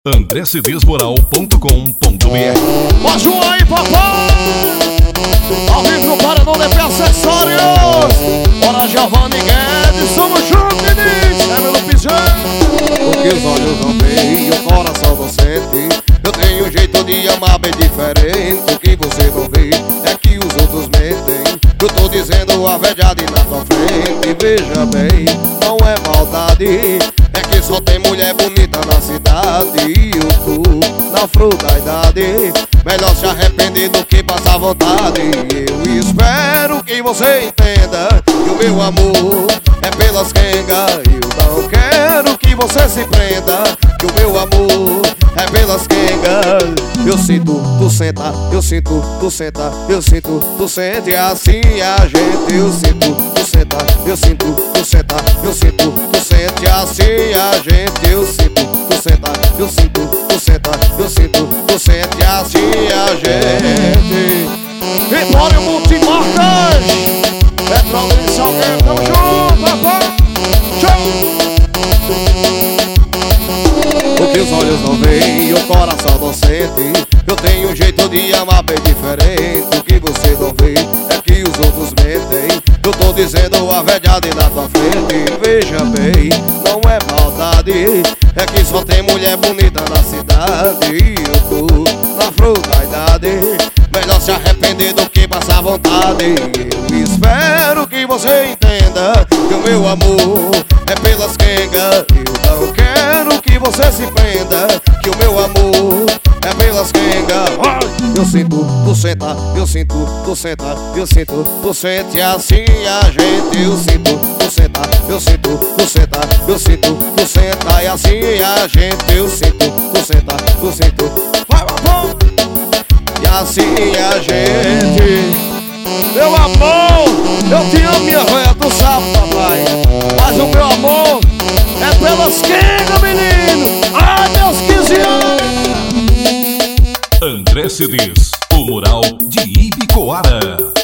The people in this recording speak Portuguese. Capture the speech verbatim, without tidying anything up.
andré cedês moral ponto com ponto br. Mais um aí, papai! Ao vivo no Paredão D P Acessórios. Bora, Giovanni Guedes, somos juntos, meninos. É meu piseiro. O que os olhos não veem e o coração não sente. Eu tenho um jeito de amar bem diferente. O que você não vê é que os outros mentem. Eu tô dizendo a verdade na tua frente. Veja bem, não é maldade, é que só tem mulher bonita na cidade. E eu tô na flor da idade. Melhor se arrepender do que passar vontade. Eu espero que você entenda que o meu amor é pelas quengas. Eu não quero que você se prenda, que o meu amor é pelas quengas. Eu sinto, tu senta, eu sinto, tu senta, eu sinto, tu sente assim a gente. Eu sinto, tu senta, eu sinto, tu senta, eu sinto, tu sente assim a gente. Eu sinto, tu senta, eu sinto, tu senta, eu sinto, tu sente assim a gente. Vitória Multimarcas, Petróleo e Salgueiro, tamo junto, papai. O que os olhos não veem e o coração não sente. Eu tenho um jeito de amar bem diferente. O que você não vê é que os outros mentem. Eu tô dizendo a verdade na tua frente. Veja bem, não é maldade, é que só tem mulher bonita na cidade. E eu tô na flor da idade. Melhor se arrepender do que passar vontade. Eu espero que você entenda que o meu amor é pelas quengas. Eu não quero que você se prenda, que o meu amor é pelas quengas. Eu sinto, tu senta, eu sinto, tu senta, eu sinto, tu sente assim a gente. Eu sinto, tu senta, eu sinto, tu senta, eu sinto, tu senta e assim a gente. Eu sinto, tu senta, tu sinto, vai, vai, e assim a gente. Meu amor, eu te amo, minha velha, tu sabe, papai. Mas o meu amor é pelas quengas, menino. Ai, meus quinze anos. André Cedês, o mural de Ibicoara.